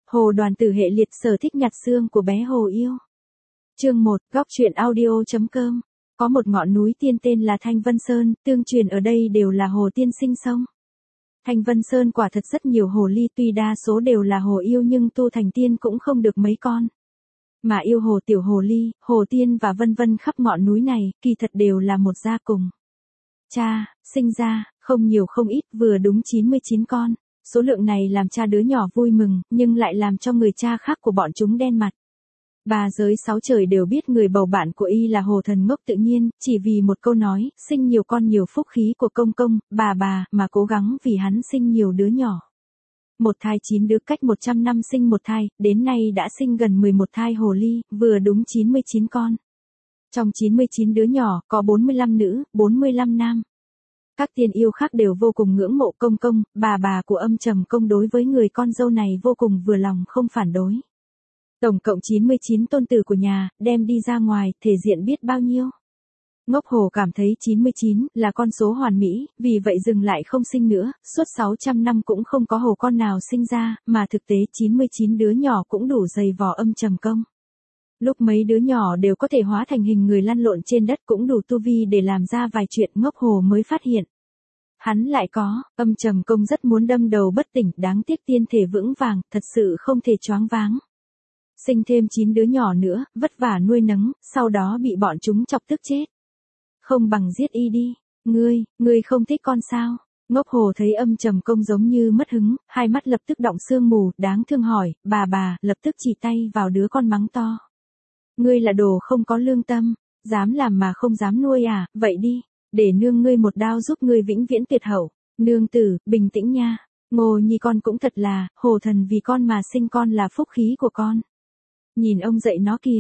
Hồ Đoàn Tử hệ liệt sở thích nhặt xương của bé Hồ yêu. Chương 1, góc truyện audio.com. Có một ngọn núi tiên tên là Thanh Vân Sơn, tương truyền ở đây đều là hồ tiên sinh sông. Thanh Vân Sơn quả thật rất nhiều hồ ly, tuy đa số đều là hồ yêu nhưng tu thành tiên cũng không được mấy con. Mà yêu hồ, tiểu hồ ly, hồ tiên và vân vân khắp ngọn núi này, kỳ thật đều là một gia cùng. Cha, sinh ra, không nhiều không ít, vừa đúng 99 con. Số lượng này làm cha đứa nhỏ vui mừng, nhưng lại làm cho người cha khác của bọn chúng đen mặt. Ba giới sáu trời đều biết người bầu bạn của y là hồ thần ngốc tự nhiên, chỉ vì một câu nói, sinh nhiều con nhiều phúc khí của công công, bà mà cố gắng vì hắn sinh nhiều đứa nhỏ. Một thai 9 đứa, cách 100 năm sinh một thai, đến nay đã sinh gần 11 thai hồ ly, vừa đúng 99 con. Trong 99 đứa nhỏ, có 45 nữ, 45 nam. Các tiên yêu khác đều vô cùng ngưỡng mộ công công, bà của Âm Trầm Công đối với người con dâu này vô cùng vừa lòng không phản đối. Tổng cộng 99 tôn tử của nhà, đem đi ra ngoài, thể diện biết bao nhiêu. Ngốc Hồ cảm thấy 99 là con số hoàn mỹ, vì vậy dừng lại không sinh nữa, suốt 600 năm cũng không có hồ con nào sinh ra, mà thực tế 99 đứa nhỏ cũng đủ dày vò Âm Trầm Công. Lúc mấy đứa nhỏ đều có thể hóa thành hình người lăn lộn trên đất cũng đủ tu vi để làm ra vài chuyện, Ngốc Hồ mới phát hiện. Hắn lại có, Âm Trầm Công rất muốn đâm đầu bất tỉnh, đáng tiếc tiên thể vững vàng, thật sự không thể choáng váng. Sinh thêm 9 đứa nhỏ nữa, vất vả nuôi nấng, sau đó bị bọn chúng chọc tức chết. Không bằng giết y đi, ngươi không thích con sao? Ngốc Hồ thấy Âm Trầm Công giống như mất hứng, hai mắt lập tức đọng sương mù, đáng thương hỏi, bà, lập tức chỉ tay vào đứa con mắng to. Ngươi là đồ không có lương tâm, dám làm mà không dám nuôi à, vậy đi, để nương ngươi một đao giúp ngươi vĩnh viễn tuyệt hậu. Nương tử, bình tĩnh nha, Ngô Nhi con cũng thật là, hồ thần vì con mà sinh con là phúc khí của con. Nhìn ông dạy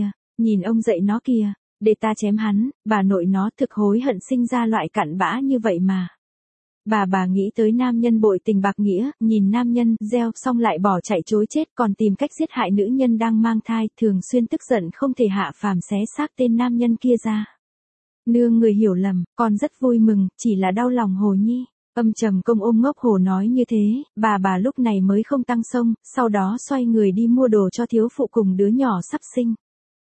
nó kìa, để ta chém hắn, bà nội nó thực hối hận sinh ra loại cặn bã như vậy mà. Bà nghĩ tới nam nhân bội tình bạc nghĩa, nhìn nam nhân gieo xong lại bỏ chạy chối chết, còn tìm cách giết hại nữ nhân đang mang thai, thường xuyên tức giận không thể hạ phàm xé xác tên nam nhân kia ra. Nương người hiểu lầm, con rất vui mừng, chỉ là đau lòng Hồ Nhi. Âm Trầm Công ôm Ngốc Hồ nói như thế, bà lúc này mới không tăng sông, sau đó xoay người đi mua đồ cho thiếu phụ cùng đứa nhỏ sắp sinh.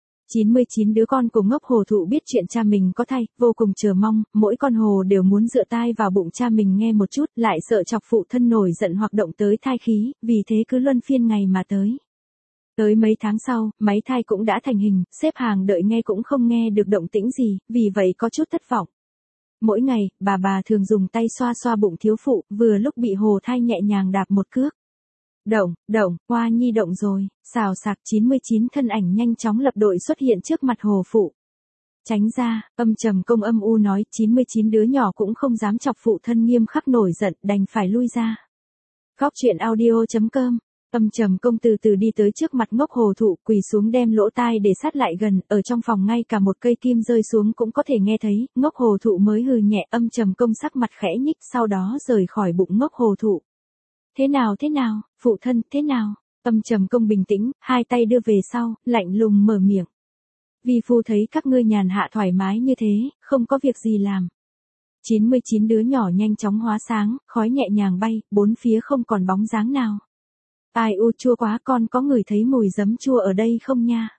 99 đứa con của Ngốc Hồ thụ biết chuyện cha mình có thai, vô cùng chờ mong, mỗi con hồ đều muốn dựa tai vào bụng cha mình nghe một chút, lại sợ chọc phụ thân nổi giận hoặc động tới thai khí, vì thế cứ luân phiên ngày mà tới. Tới mấy tháng sau, máy thai cũng đã thành hình, xếp hàng đợi nghe cũng không nghe được động tĩnh gì, vì vậy có chút thất vọng. Mỗi ngày, bà thường dùng tay xoa xoa bụng thiếu phụ, vừa lúc bị hồ thai nhẹ nhàng đạp một cước. Động, Hoa Nhi động rồi, xào xạc 99 thân ảnh nhanh chóng lập đội xuất hiện trước mặt hồ phụ. Tránh ra, Âm Trầm Công âm u nói, 99 đứa nhỏ cũng không dám chọc phụ thân nghiêm khắc nổi giận, đành phải lui ra. Góc truyện audio.com. Âm Trầm Công từ từ đi tới trước mặt Ngốc Hồ thụ, quỳ xuống đem lỗ tai để sát lại gần, ở trong phòng ngay cả một cây kim rơi xuống cũng có thể nghe thấy, Ngốc Hồ thụ mới hừ nhẹ, Âm Trầm Công sắc mặt khẽ nhích, sau đó rời khỏi bụng Ngốc Hồ thụ. Thế nào, phụ thân, thế nào? Âm Trầm Công bình tĩnh, hai tay đưa về sau, lạnh lùng mở miệng. Vi phu thấy các ngươi nhàn hạ thoải mái như thế, không có việc gì làm. 99 đứa nhỏ nhanh chóng hóa sáng, khói nhẹ nhàng bay, bốn phía không còn bóng dáng nào. Ai u chua quá, con có ngửi thấy mùi giấm chua ở đây không nha?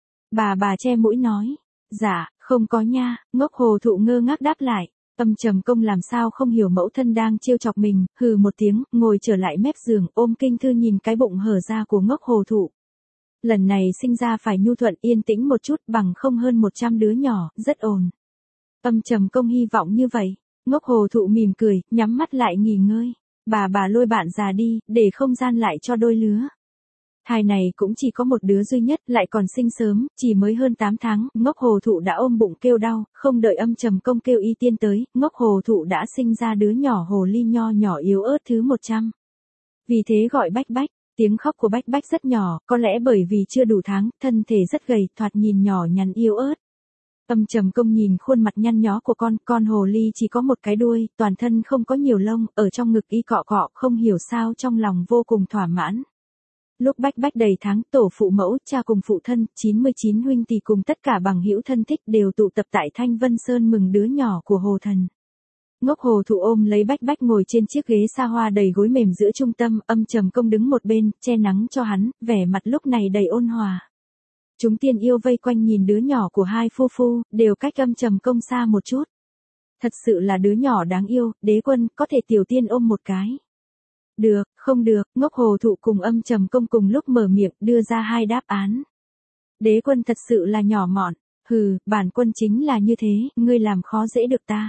Bà che mũi nói. Dạ, không có nha, Ngốc Hồ thụ ngơ ngác đáp lại. Âm Trầm Công làm sao không hiểu mẫu thân đang trêu chọc mình, hừ một tiếng, ngồi trở lại mép giường, ôm kinh thư nhìn cái bụng hở ra của Ngốc Hồ thụ. Lần này sinh ra phải nhu thuận yên tĩnh một chút, bằng không hơn 100 đứa nhỏ, rất ồn. Âm Trầm Công hy vọng như vậy. Ngốc Hồ thụ mỉm cười, nhắm mắt lại nghỉ ngơi. Bà lôi bạn già đi, để không gian lại cho đôi lứa. Thai này cũng chỉ có một đứa duy nhất, lại còn sinh sớm, chỉ mới hơn 8 tháng, Ngốc Hồ thụ đã ôm bụng kêu đau, không đợi Âm Trầm Công kêu y tiên tới, Ngốc Hồ thụ đã sinh ra đứa nhỏ hồ ly nho nhỏ yếu ớt thứ 100. Vì thế gọi Bách, tiếng khóc của Bách rất nhỏ, có lẽ bởi vì chưa đủ tháng, thân thể rất gầy, thoạt nhìn nhỏ nhắn yếu ớt. Âm Trầm Công nhìn khuôn mặt nhăn nhó của con hồ ly chỉ có một cái đuôi, toàn thân không có nhiều lông, ở trong ngực y cọ, không hiểu sao trong lòng vô cùng thỏa mãn. Lúc Bách đầy tháng, tổ phụ mẫu, cha cùng phụ thân, 99 huynh tỷ cùng tất cả bằng hữu thân thích đều tụ tập tại Thanh Vân Sơn mừng đứa nhỏ của hồ thần. Ngốc hồ thụ ôm lấy Bách Bách ngồi trên chiếc ghế sa hoa đầy gối mềm giữa trung tâm, Âm Trầm Công đứng một bên, che nắng cho hắn, vẻ mặt lúc này đầy ôn hòa. Chúng tiên yêu vây quanh nhìn đứa nhỏ của hai phu phu, đều cách Âm Trầm Công xa một chút. Thật sự là đứa nhỏ đáng yêu, đế quân, có thể tiểu tiên ôm một cái. Được, không được, Ngốc hồ thụ cùng Âm Trầm Công cùng lúc mở miệng, đưa ra hai đáp án. Đế quân thật sự là nhỏ mọn, hừ, bản quân chính là như thế, ngươi làm khó dễ được ta.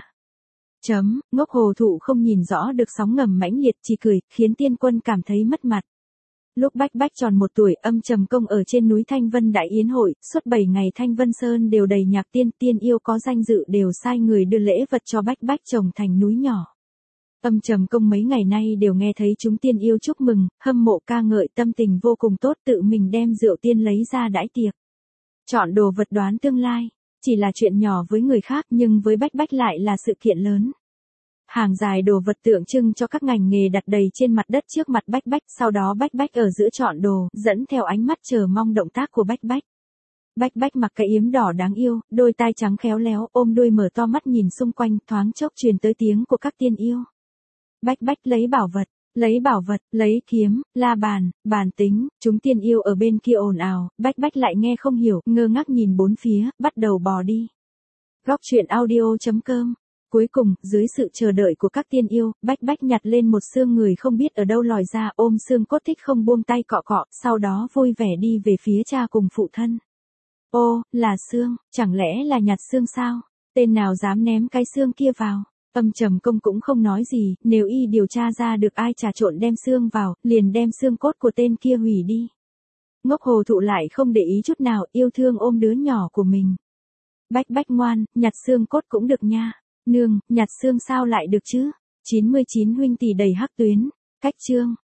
Ngốc hồ thụ không nhìn rõ được sóng ngầm mãnh liệt, chỉ cười, khiến tiên quân cảm thấy mất mặt. Lúc Bách Bách tròn 1 tuổi, Âm Trầm Công ở trên núi Thanh Vân Đại Yến hội, suốt 7 ngày Thanh Vân Sơn đều đầy nhạc tiên, tiên yêu có danh dự đều sai người đưa lễ vật cho Bách Bách trồng thành núi nhỏ. Âm Trầm Công mấy ngày nay đều nghe thấy chúng tiên yêu chúc mừng, hâm mộ ca ngợi, tâm tình vô cùng tốt, tự mình đem rượu tiên lấy ra đãi tiệc. Chọn đồ vật đoán tương lai, chỉ là chuyện nhỏ với người khác nhưng với Bách Bách lại là sự kiện lớn. Hàng dài đồ vật tượng trưng cho các ngành nghề đặt đầy trên mặt đất trước mặt Bách Bách, sau đó Bách Bách ở giữa chọn đồ, dẫn theo ánh mắt chờ mong động tác của Bách Bách. Bách Bách mặc cái yếm đỏ đáng yêu, đôi tai trắng khéo léo, ôm đuôi mở to mắt nhìn xung quanh, thoáng chốc truyền tới tiếng của các tiên yêu. Bách Bách lấy bảo vật, lấy kiếm, la bàn, bàn tính, chúng tiên yêu ở bên kia ồn ào, Bách Bách lại nghe không hiểu, ngơ ngác nhìn bốn phía, bắt đầu bò đi. Góc truyện audio.com. Cuối cùng, dưới sự chờ đợi của các tiên yêu, Bách Bách nhặt lên một xương người không biết ở đâu lòi ra, ôm xương cốt thích không buông tay cọ cọ, sau đó vui vẻ đi về phía cha cùng phụ thân. Ô, là xương, chẳng lẽ là nhặt xương sao? Tên nào dám ném cái xương kia vào? Âm Trầm Công cũng không nói gì, nếu y điều tra ra được ai trà trộn đem xương vào, liền đem xương cốt của tên kia hủy đi. Ngốc hồ thụ lại không để ý chút nào, yêu thương ôm đứa nhỏ của mình. Bách Bách ngoan, nhặt xương cốt cũng được nha. Nương, nhặt xương sao lại được chứ? 99 huynh tỷ đầy hắc tuyến. Cách chương.